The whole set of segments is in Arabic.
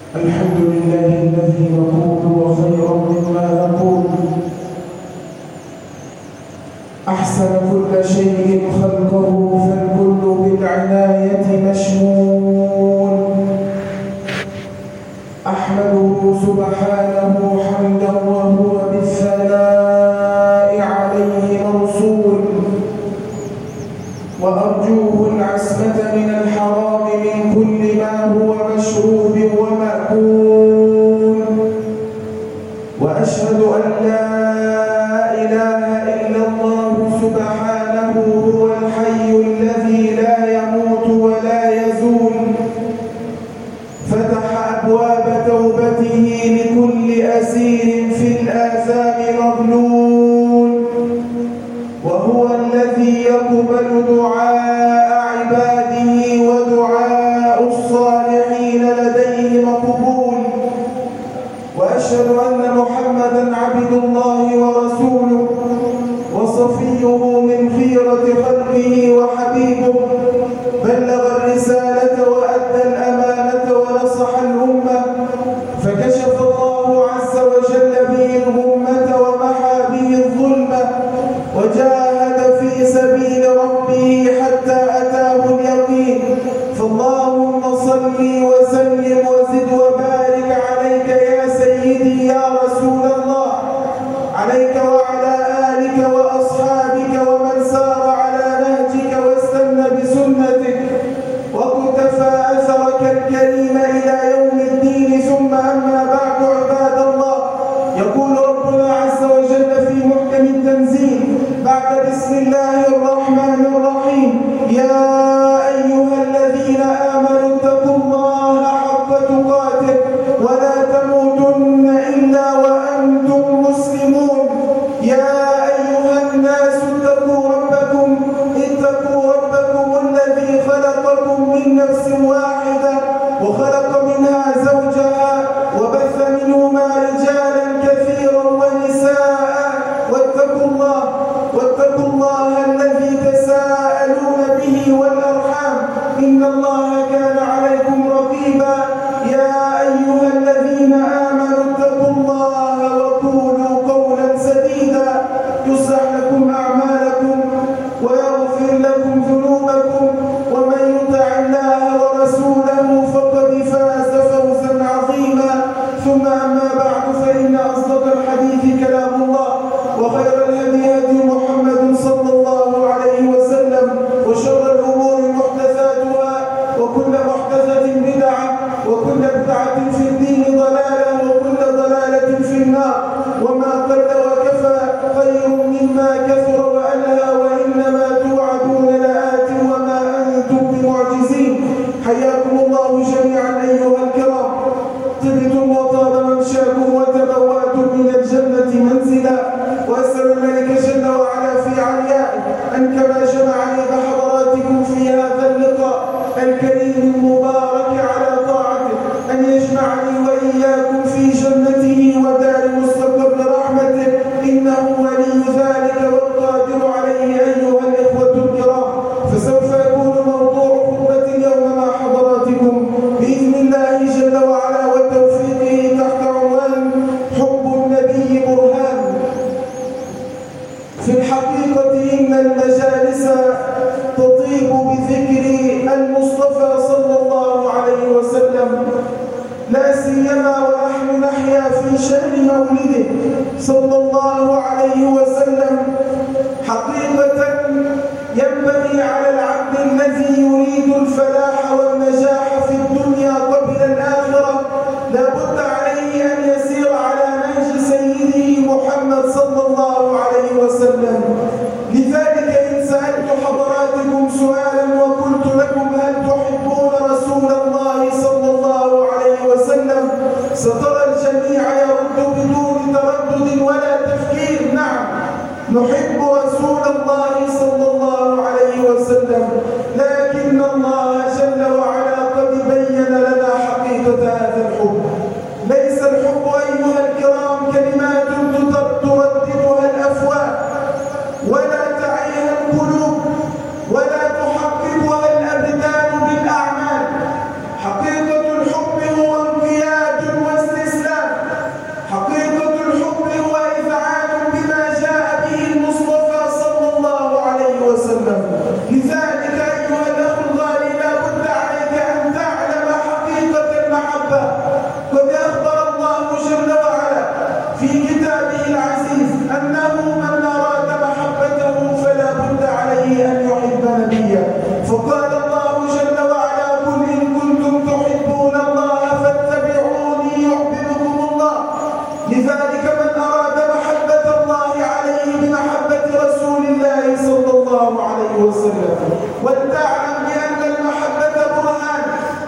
الحمد لله الذي نقول وخيرا مما نقول أحسن كل شيء خلقه فالكل بالعناية مشمول. أحمده سبحانه حمدا وهو بالثناء عليه موصول، وأرجوه العصمة من الحرام من كل ما هو مشروب ومأكول. وأشهد أن لا إله إلا الله سبحانه هو الحي الذي لا يموت ولا يزول، فتح أبواب توبته لكل أسير في الآثام مغلول، وهو الذي يقبل دعاء عباده ودعاء الصالحين لديه مقبول. وأشهد أن محمدًا عبد الله ورسوله وصفيه من خيرة خلقه وحبيبه، بلغ الرسالة وأدى الأمانة ونصح الأمة، فكشف الله عز وجل به الغمة ومحى به الظلمة، وجاهد في سبيل ربه حتى أتاه اليقين. فاللهم صل وسلم وزد وبارك عليك يا سيدي يا رسول الله، عليك وعلى آلك وأصحابك ومن سار على نهجك واستنى بسنتك وقتفى أثرك الكريم إلى يوم الدين. ثم أما بعد، عباد الله، يقول ربنا عز وجل في محكم التنزيل بعد بسم الله الرحمن الرحيم: يا أيها الذين آمنوا اتقوا الله حق تقاته ولا تموتن إلا وأنتم مسلمون. يا أيها الناس اتقوا ربكم الذي خلقكم فاعلم بأن المحبة برهان.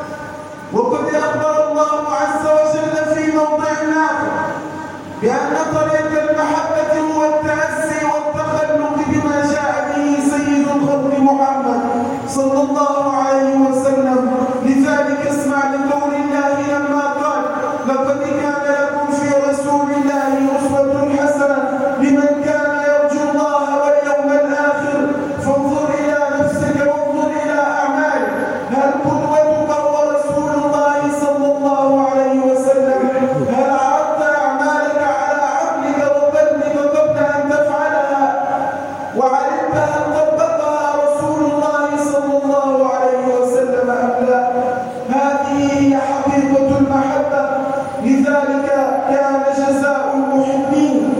وقد أخبر الله عز وجل في موضع آخر بأن طريق المحبة هو التأسي والتخلق بما جاء به سيد الخلق محمد صلى الله عليه وسلم. لذلك اسمع لقول الله لما قال: لقد كان لكم في رسول الله أسوة حسنة لمن كان يرجو الله واليوم الآخر. فانظر إلى نفسك وانظر إلى أعمالك، هل قدوتك هو رسول الله صلى الله عليه وسلم؟ هل عرضت أعمالك على عقلك وقلبك قبل أن تفعلها وعلمت هل طبقها رسول الله صلى الله عليه وسلم أم لا؟ هذه هي حقيقة المحبة. لذلك كان جزاء المحبين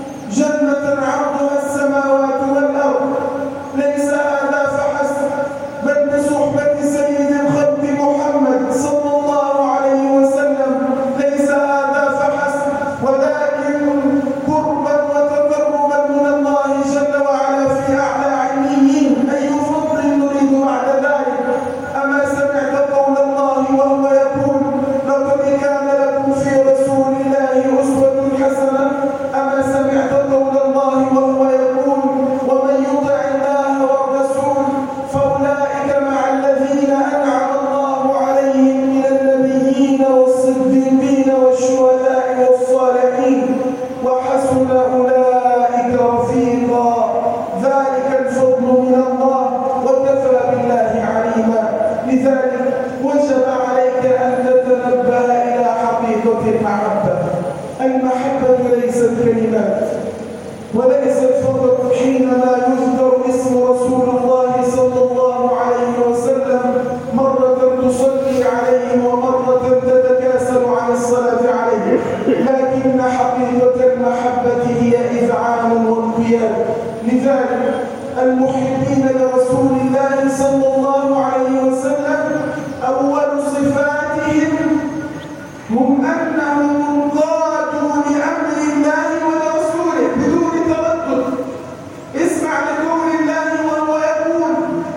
جنة عرضها السماوات والأرض. ليس هذا فحسب، بل بصحبة سيد الخلق محمد صلى الله عليه وسلم. ليس هذا فحسب، ولكن قربا وتقربا من الله جل وعلا في أعلى عليين. أي فضل نريد بعد ذلك؟ أما سمعت قول الله وهو يقول: لقد كان لكم في رسول الله أسوة حسنة؟ أما سمعت قول الله وهو يقول: ومن يطع الله والرسول فأولئك مع الذين أنعم الله عليهم من النبيين والصديقين والشهداء والصالحين وحسن أولئك رفيقا. ذلك الفضل من الله وكفى بالله عليما. لذلك وجب عليك أن تتنبه إلى حقيقة المحبة. المحبة ليست كلمات، وليست فقط حينما يذكر اسم رسول الله صلى الله عليه وسلم مرة تصلي عليه ومرة تتكاسل عن الصلاة عليه، لكن حقيقة المحبة هي إذعان وانقياد. لذلك المحبين لرسول الله صلى الله عليه وسلم أول صفاتهم هم أنهم انقادوا لأمر الله ورسوله بدون تردد. اسمع لقول الله وهو يقول: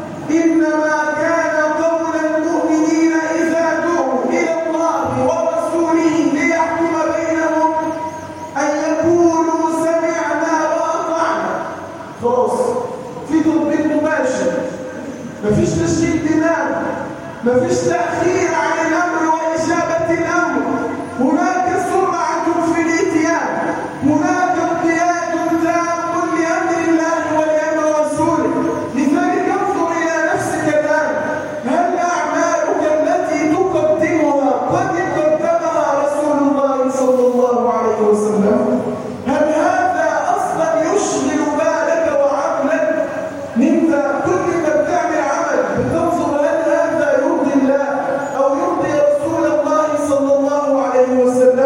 إنما كان قول المؤمنين إذا دعوا إلى الله ورسوله ليحكم بينهم أن يقولوا سمعنا وأطعنا. خلاص، في تطبيق مباشر، مفيش تشديد دماغ، مفيش تأخير عن الأمر وإجابة الأمر. هناك سرعة في الإتيان، هناك انقياد تام لأمر الله ولأمر رسوله. لذلك انظر إلى نفسك الآن، هل أعمالك التي تقدمها قد قدمها رسول الله صلى الله عليه وسلم؟ هل هذا أصلا يشغل بالك وعقلك؟ انت كل ما بتعمل عمل بتنظر هل هذا يرضي الله أو يرضي رسول الله صلى الله عليه وسلم؟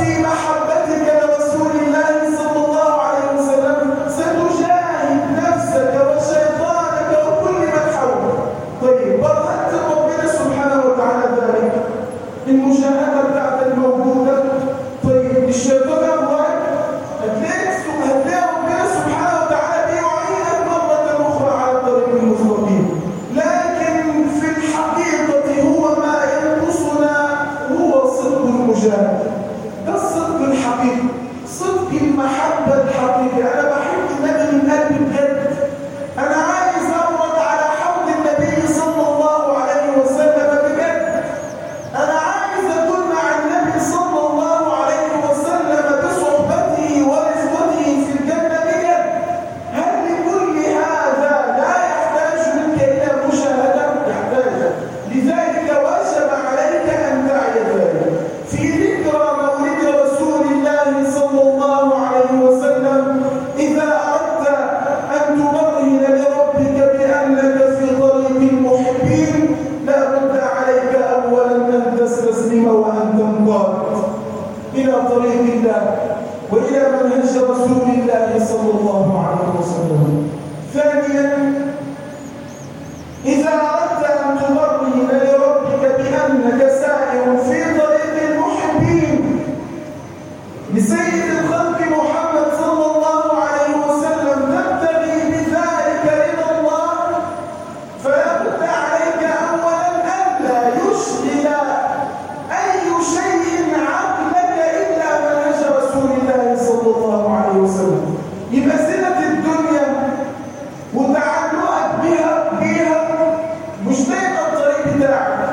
في محبتك لرسول الله صلى الله عليه وسلم ستجاهد نفسك وشيطانك وكل من حولك. طيب برهنت ربنا سبحانه وتعالى ذلك المجاهدة بتاعتك موجودة. طيب الشيطان أبوك هتلاقي ربنا سبحانه وتعالى بيعينك مرة أخرى على الطريق المستقيم، لكن في الحقيقة هو ما ينقصنا هو صدق المجاهدة. ده الصدق الحقيقي، صدق المحبة الحقيقية. أنا بحب النبي من قلبي بجد، أنا عايز أورد على حوض النبي صلى الله عليه وسلم بجد، أنا عايز أكون مع النبي صلى الله عليه وسلم بصحبته ورفقته في الجنة بجد. هل لكل هذا لا يحتاج منك إلى مشاهدة؟ يحتاج. لذلك وجب عليك أن تعي ذلك. في ذكرى مولد رسول الله صلى الله عليه وسلم إذا أردت أن تبرهن لربك بأنك في طريق المحبين لا بد عليك أولا أن تستسلم وأن تنقاد إلى طريق الله وإلى منهج رسول الله صلى الله عليه وسلم. ثانيا إذا أردت أن تبرهن لربك بأنك سائر في طريق المحبين لسيد الخلق محمد صلى الله عليه وسلم تبتغي بذلك رضا الله، فلا بد عليك أولا ألا يشغل أي شيء عقلك إلا منهج رسول الله صلى الله عليه وسلم. يبقى زينة الدنيا وتعلقك بها مش دايما الطريق بتاعك.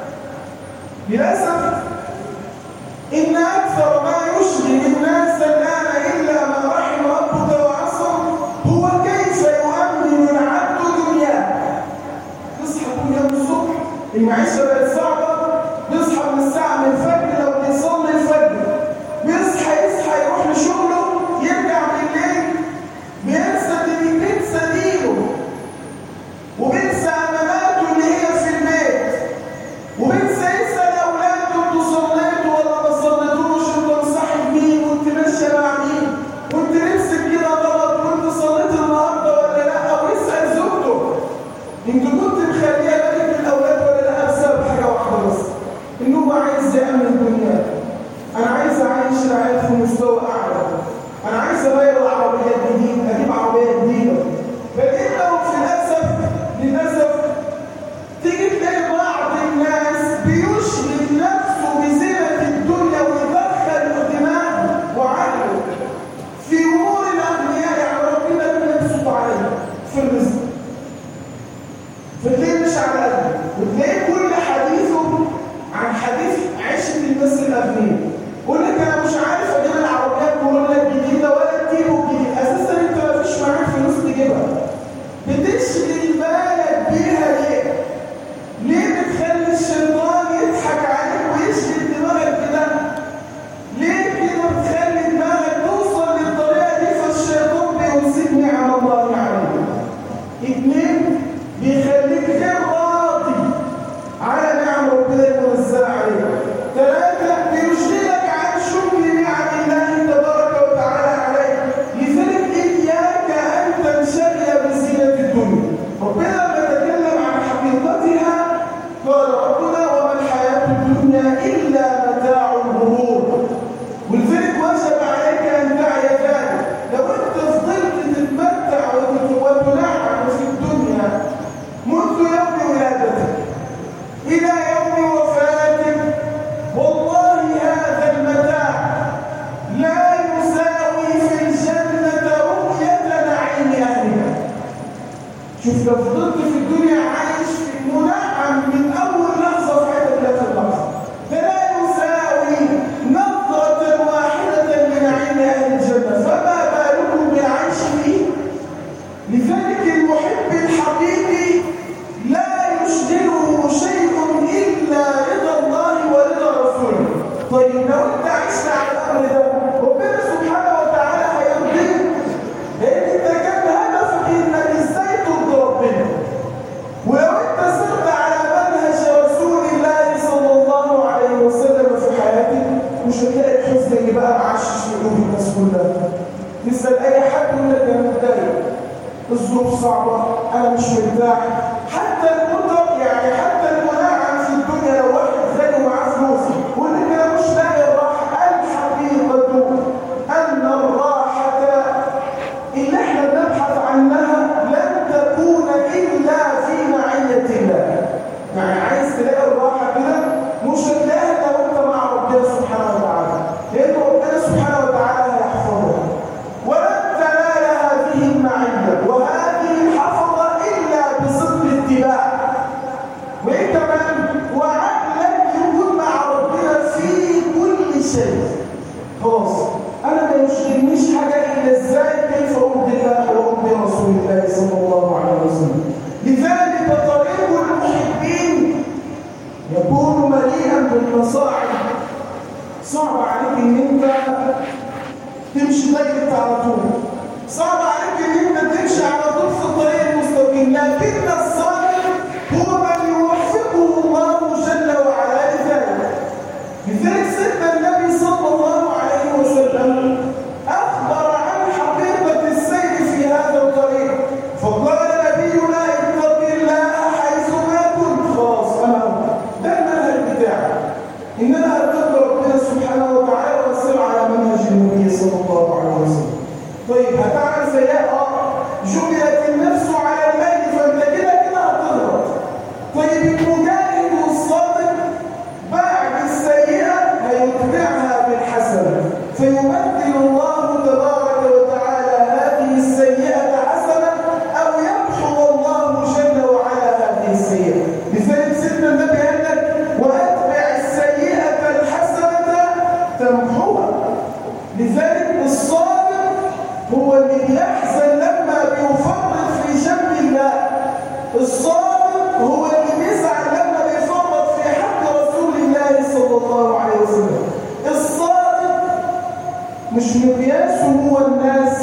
للأسف إن أكثر ما يشغل الناس الآن إلا ما رحم ربك وعصم هو كيف يؤمن العبد دنياه. نصحى كل يوم الصبح المعيشة بقت صعبة، نصحى من الساعة من الفجر لو بيصلي الفجر، يصحى يروح لشغله، يرجع بالليل بينسى دينه وبينسى أماناته اللي هي في البيت، وبينسى يسأل أولاده انتوا صليتوا ولا ما صليتوش، انتوا مصاحب مين وانت ماشية مع مين وانت نفسك كده غلط وانت صليت النهارده ولا لا، ويسأل زوجته انت كنت مخليها بالك الأولاد ولا لا، بسبب حاجة واحدة بس، إنه هو عايز يأمن الدنيا. أنا عايز أعيش الحياة في مستوى أعلى، أنا عايز أغير العربية الجديدة، أجيب عربية جديدة. فإنهم للأسف تيجي تلاقي بعض الناس بيشغل نفسه بزينة الدنيا ويدخل دماغه وعقله في أمور الأغنياء، يعني ربنا بيبسط عليه في الرزق، فتلاقيه مش على قده، وتلاقيه كل حديثه عن حديث عيشة الناس الأغنياء. يقول لك أنا مش عارف أجيب العربية الحزن اللي بقى معشش في قلوب الناس كلها. تسأل أي حد يقول لك أنا متضايق، الظروف صعبة، أنا مش مرتاح. حتى المطر يعني حتى المناعم في الدنيا لو واحد غني ومعاه فلوس يقول لك أنا مش لاقي الراحة. الحقيقة أن الراحة اللي احنا بنبحث عنها لن تكون إلا في معية الله. يعني عايز تلاقي الراحة كده مش هتلاقيها لو أنت مع ربنا سبحانه وتعالى، لأن ربنا سبحانه وتعالى هيحفظك. ولن تنال هذه المعية وهذه الحفظة إلا بصدق الاتباع. وإيه كمان؟ وعقلك يكون مع ربنا في كل شيء. خلاص أنا ما يشغلنيش حاجة إلا إزاي كيف أرضي الله وأرضي رسول الله صلى الله عليه وسلم. لذلك طريق المحبين يكون مليئا بالمصاعب. صعب عليك إن أنت تمشي دايركت على طول، صعب عليك إن أنت تمشي على طول في الطريق المستقيم، لكن الصالح هو من يوفقه الله جل وعلا لذلك. لذلك سيدنا النبي صلى الله عليه وسلم أخبر عن حقيقة السير في هذا الطريق، فقال نبينا اتق الله حيثما كنت. خلاص ده المنهج بتاعك، إن أنا أتقي ربنا سبحانه وتعالى وأسير على منهج النبي صلى الله عليه وسلم. طيب هتعمل سيئة، جبلت النفس على الميل، فأنت كده هتغلط. طيب المجاهد والصادق بعد السيئة هيتبعها بالحسنة، فيبدل الله تبارك وتعالى هذه السيئة حسنة أو يمحو الله جل وعلا هذه السيئة. لذلك سيدنا النبي قال لك وأتبع السيئة الحسنة تمحوها. لذلك الصادق هو اللي بيحزن لما بيفرط في جنب الله، الصادق هو اللي بيزعل لما بيفرط في حق رسول الله صلى الله عليه وسلم. الصادق مش مقياسه هو الناس،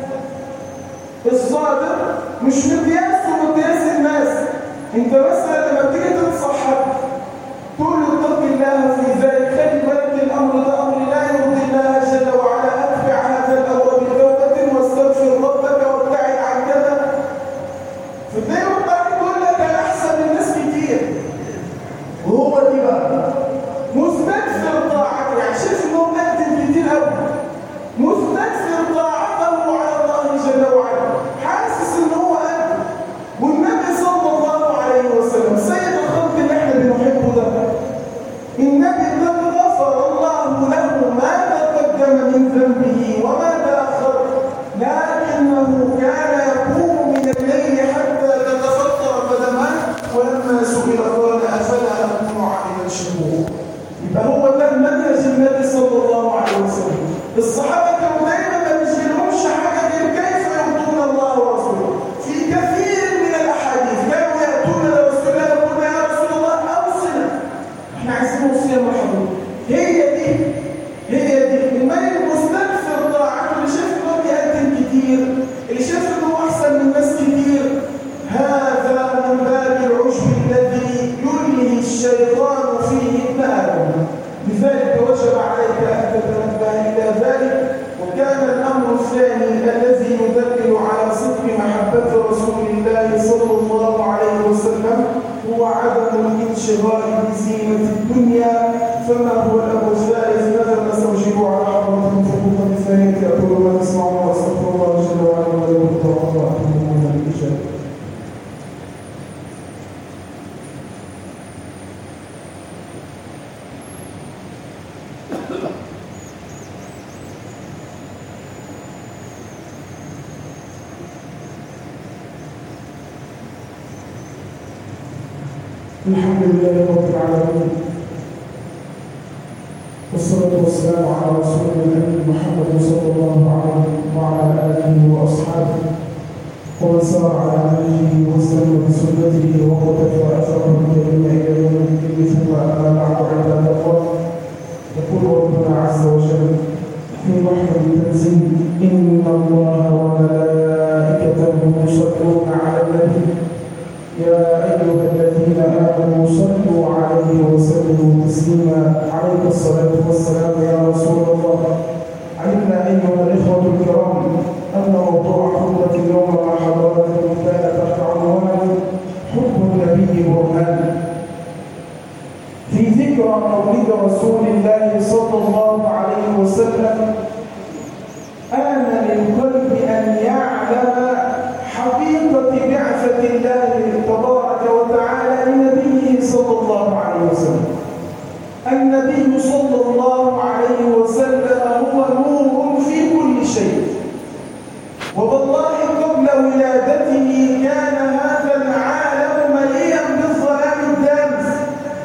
الصادق مش مقياسه مقياس الناس. انت مثلا لما بتيجي تنصح حد تقول له اتق الله في ذلك، خلي بالك الامر ده امر لا يرضي الله جل وعلا، اتبع هذا الامر بتوبه واستغفر ربك وابتعد عن كذا. فالدين ربك يقول لك انا احسن من ناس كتير، وهو دي بقى مستكثر طاعته، يعني شايف انه مقدم كتير قوي، مستكثر طاعته على الله جل وعلا، حاسس ان هو قد. والنبي صلى الله عليه وسلم سيد الخلق اللي احنا بنحبه ده، النبي قد غفر الله له ما تقدم من ذنبه وما تأخر، لكنه كان يقوم من الليل حتى تتفطر قدماه، ولما سئل قال أفلا أكون عاملا شكورا. يبقى هو ده منهج النبي صلى الله عليه وسلم. الصحابة كانوا دايما ما بيشغلهمش حاجة غير كيف يرضون الله ورسوله. في كثير من الأحاديث كانوا يأتون لرسول الله يقولون يا رسول الله أوصنا، احنا عايزين وصية مرحبا. هي دي الملك المستكثر طاعته، اللي شايف انه بيقدم كتير، اللي شايف انه احسن من ناس كتير، هذا من باب العجب الذي يلهي الشيطان فيه ابن آدم. لذلك وجب عليك أن تتنبه إلى ذلك. وكان الأمر الثاني الذي يدل على صدق محبة رسول الله صلى الله عليه وسلم هو عدم الانشغال بزينة الدنيا. فما هو الأمر الثالث؟ ماذا نستوجب على حضرتكم في الخطة الثانية؟ أقول ما تسمعون وأستغفر الله جل وعلا ولكم وأتوب إليه بالإجابة. الحمد لله رب العالمين، والصلاة والسلام على رسول الله محمد صلى الله عليه وعلى آله وأصحابه ومن سار على نهجه واستنى بسنته وقتفى أثره إلى يوم الدين. ثم أما بعد عباد الله، يقول ربنا عز وجل في محكم التنزيل: إن الله وملائكته يصلون على النبي يا أيها الذين آمنوا صلوا عليه وسلموا تسليما. عليك الصلاة والسلام يا رسول الله. الله. علمنا أيها الإخوة الكرام أن موضوع خطبة اليوم مع حضراتكم كان تحت عنوان حب النبي برهان، في ذكرى مولد رسول الله صلى الله عليه وسلم. آن للقلب أن يعلم حقيقة بعثة الله تبارك وتعالى لنبيه صلى الله عليه وسلم. النبي صلى الله عليه وسلم هو نور في كل شيء، والله قبل ولادته كان هذا العالم مليئا بالظلام الدامس،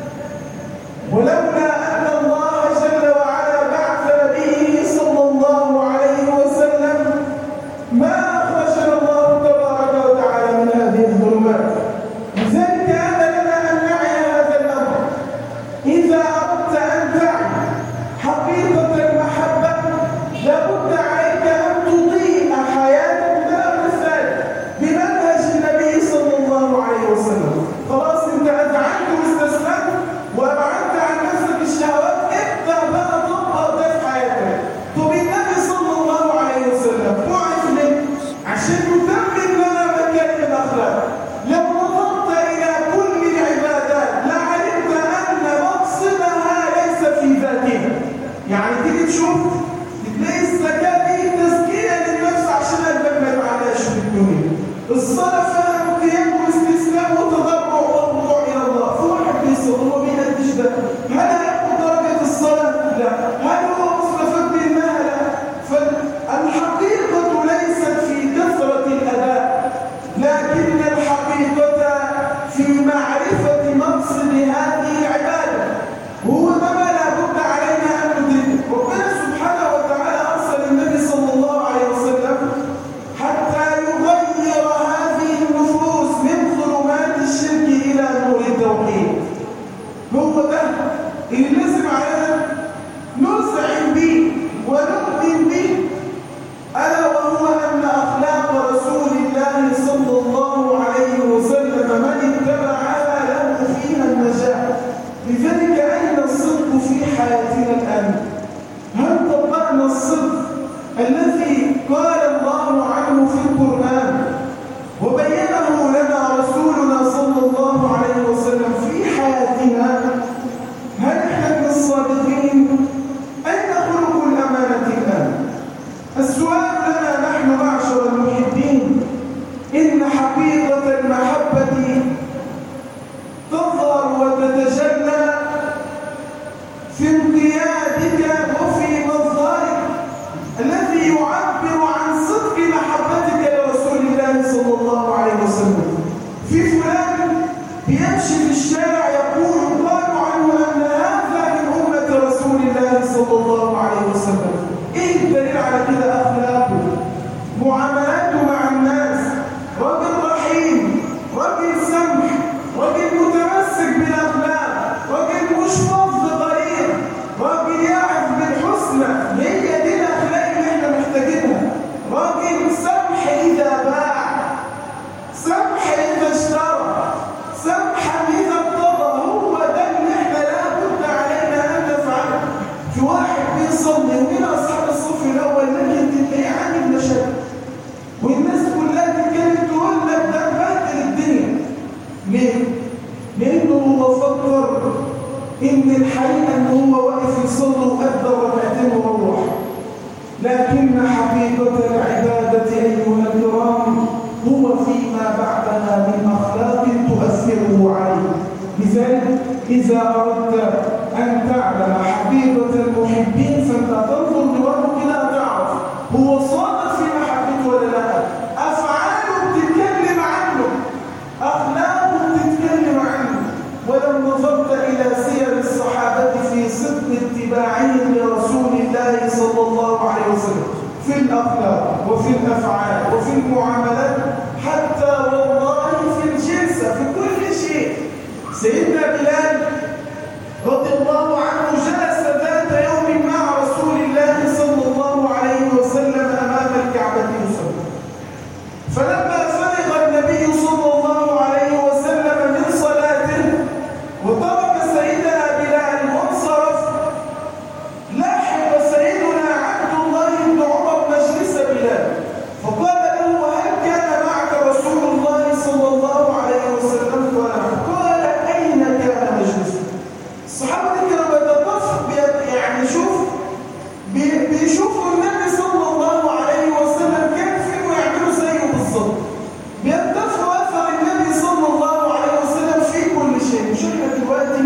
ولولا أن الله جل وعلا بعث نبيه صلى الله عليه وسلم ما أخرجنا الله تبارك وتعالى من هذه الظلمات. لذلك أنا لنا أن نعي هذا الأمر. إذا أردت أن تعي حقيقة المحبة لابد عليك أن تضيء حياتك بالأمثال بمنهج النبي صلى الله عليه وسلم. خلاص أنت أذعنت واستسلمت وأبعدت عن نفسك الشهوات، ابدأ بقى تطبق ده في حياتك. طب النبي صلى الله عليه وسلم بعث ليه؟ عشان يتمم لنا مكارم الأخلاق. لو نظرت إلى كل العبادات لعلمت أن مقصدها ليس في ذاتها. يعني تيجي تشوف تلاقي الزكاة دي تزكية للنفس عشان قلبك ما يتعلاش في الدنيا. الصلاة فيها قيام واستسلام وتضرع وخضوع إلى الله. في واحد بيصلي وما بيأديش ده، هل هياخد درجة الصلاة؟ لا. هل هو مستفاد منها؟ لا. فالحقيقة ليست في كثرة الأداء، لكن الحقيقة في معرفة مقصد هذه العبادة. هو ما لابد علينا أن ندركه. ربنا سبحانه وتعالى أرسل النبي صلى الله عليه وسلم حتى يغير هذه النفوس من ظلمات الشرك إلى نور التوحيد. هو ده اللي لازم علينا نستعين به ونؤمن به، ألا وهو أن أخلاق رسول الله صلى الله عليه وسلم من اتبعها له فيها النجاة. لذلك أين الصدق في حياتنا الآن؟ هل طبقنا الصدق الذي قال الله عنه في القرآن وبينه لنا رسولنا صلى الله عليه وسلم في حياتنا؟ هل احنا من الصادقين؟ أين خلق الأمانة الآن؟ السؤال لنا نحن معشر المحبين. إن حقيقة المحبة تظهر وتتجلى في انقيادك وفي مظهرك الذي يعبر عن صدق محبتك لرسول الله صلى الله عليه وسلم. في فلان بيمشي في الشارع يقول قالوا عنه أن هذا من أمة رسول الله صلى الله عليه وسلم. إيه الدليل على كده؟ أخلاقه، معاملاته مع الناس، راجل رحيم، راجل سمح، راجل متمسك بالأخلاق، راجل مش فظ غريب، راجل يعرف بالحسنى. هي دي الأخلاق اللي احنا محتاجينها. راجل سمح إذا باع، سمح إذا اشترى، سمح إذا اقتضى. هو ده اللي احنا لابد علينا أن نفعله. في واحد بيصلي ومن أصحاب الصف الأول لكن تلاقيه عامل مشاكل، والناس كلها تتكلم تقول لك ده بهدل الدنيا. ليه؟ لأنه هو فكر إن الحقيقة إن هو واقف يصلي وأدى ركعتين وروح، لكن حقيقة العبادة أيها الكرام هو فيما بعدها من أخلاق تؤثره عليه. لذلك إذا أردت أن تعلم حقيقة المحبين فأنت تنظر لوجهه كده تعرف هو صادق في محبته ولا لا. أفعاله بتتكلم عنه، أخلاقه بتتكلم عنه. ولو نظرت إلى سير الصحابة في صدق اتباعهم لرسول الله صلى الله عليه وسلم في الأخلاق وفي الأفعال وفي المعاملات، حتى والله في الجنس في كل شيء. سيدنا بلال رضي الله عنه جلس ذات يوم مع رسول الله صلى الله عليه وسلم أمام الكعبة يصلي، فلما فرغ النبي صلى الله عليه وسلم من صلاته وترك سيدنا بلال وانصرف، لاحق سيدنا بيشوفوا النبي صلى الله عليه وسلم كان فيه ويعملوا زيه بالظبط، بيتفقوا اثر النبي صلى الله عليه وسلم في كل شيء. مش احنا دلوقتي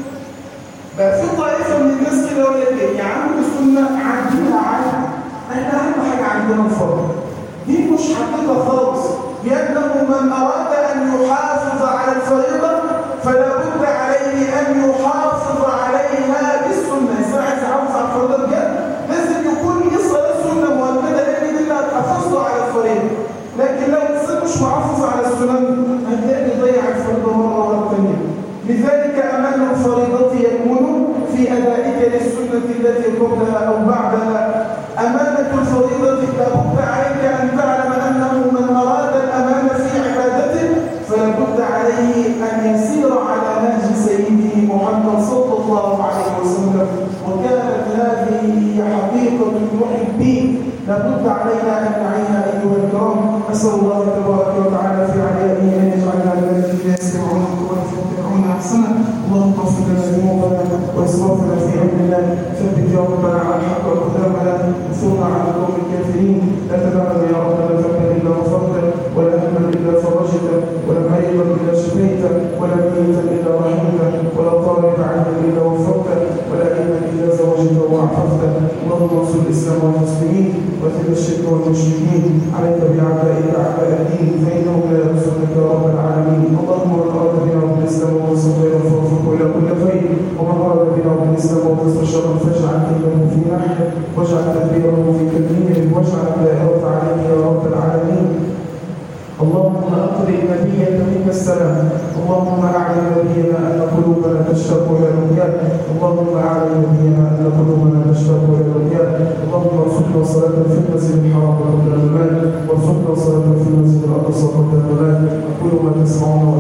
بقى في طائفه من الناس كده يقول لك ايه يا عم السنه عندنا عادي، احنا اهم حاجه عندنا الفضل. دي مش حقيقه خالص، لانه من اراد ان يحافظ على الفريضه فلا بد عليه ان يحافظ عليها بالسنه. اذا عايز يحافظ على الفريضه بجد لازم يكون يصل السنه مؤكده، لان دي اللي هتحافظ له على الفريضه. لكن لو الانسان مش محافظ على السنن هتلاقي يضيع الفريضه مره ورا الثانيه. لذلك امان الفريضه يكون في ادائك للسنه التي قبلها او بعدها. امانه الفريضه لابد عليك ان تعلم انه من اراد الامان في عبادته فلا بد عليه ان يسير على نهج سيده محمد صلى الله عليه وسلم، وكانت هذه حقيقه المحبين لابد علينا ان نعيها ايها الكرام. اسال الله تبارك وتعالى في عليائه ان يجعلنا من الذين يستمعون القول فيتبعون احسنه. اللهم اغفر لنا ذنوبنا واسرافنا في امرنا، ثبت يا ربنا على الحق واقدامنا، انصرنا على القوم الكافرين. لا تدع لنا يا ربنا ذنبا الا غفرته، ولا هما الا فرجته، ولا مريضا الا شفيته، ولا ميتا الا رحمته، ولا طالب علما الا وفقته، ولا علما الا زوجته وعففته. اللهم انصر الاسلام والمسلمين وذل الشرك والمشركين. عليك باعدائك اعداء الدين فانهم لا ينصرونك يا رب العالمين. اللهم من اراد بنا وبالاسلام وبالصبر فوفقه الى كل خير، ومن اراد بنا وبالاسلام وبالصبر شرا فاجعل كيده في نحره، واجعل تدبيره في تدميره، واجعل دائره عليك يا رب العالمين. اللهم اقرئ نبيك منك السلام. اللهم اعلم نبينا ان قلوبنا تشتاق الى رؤياك. اللهم اعلم نبينا ان قلوبنا تشتاق الى رؤياك. اللهم ارزقنا صلاه في المسجد الحرام قبل الممات، وارزقنا صلاه في المسجد الاقصى قبل الممات. اقول ما تسمعون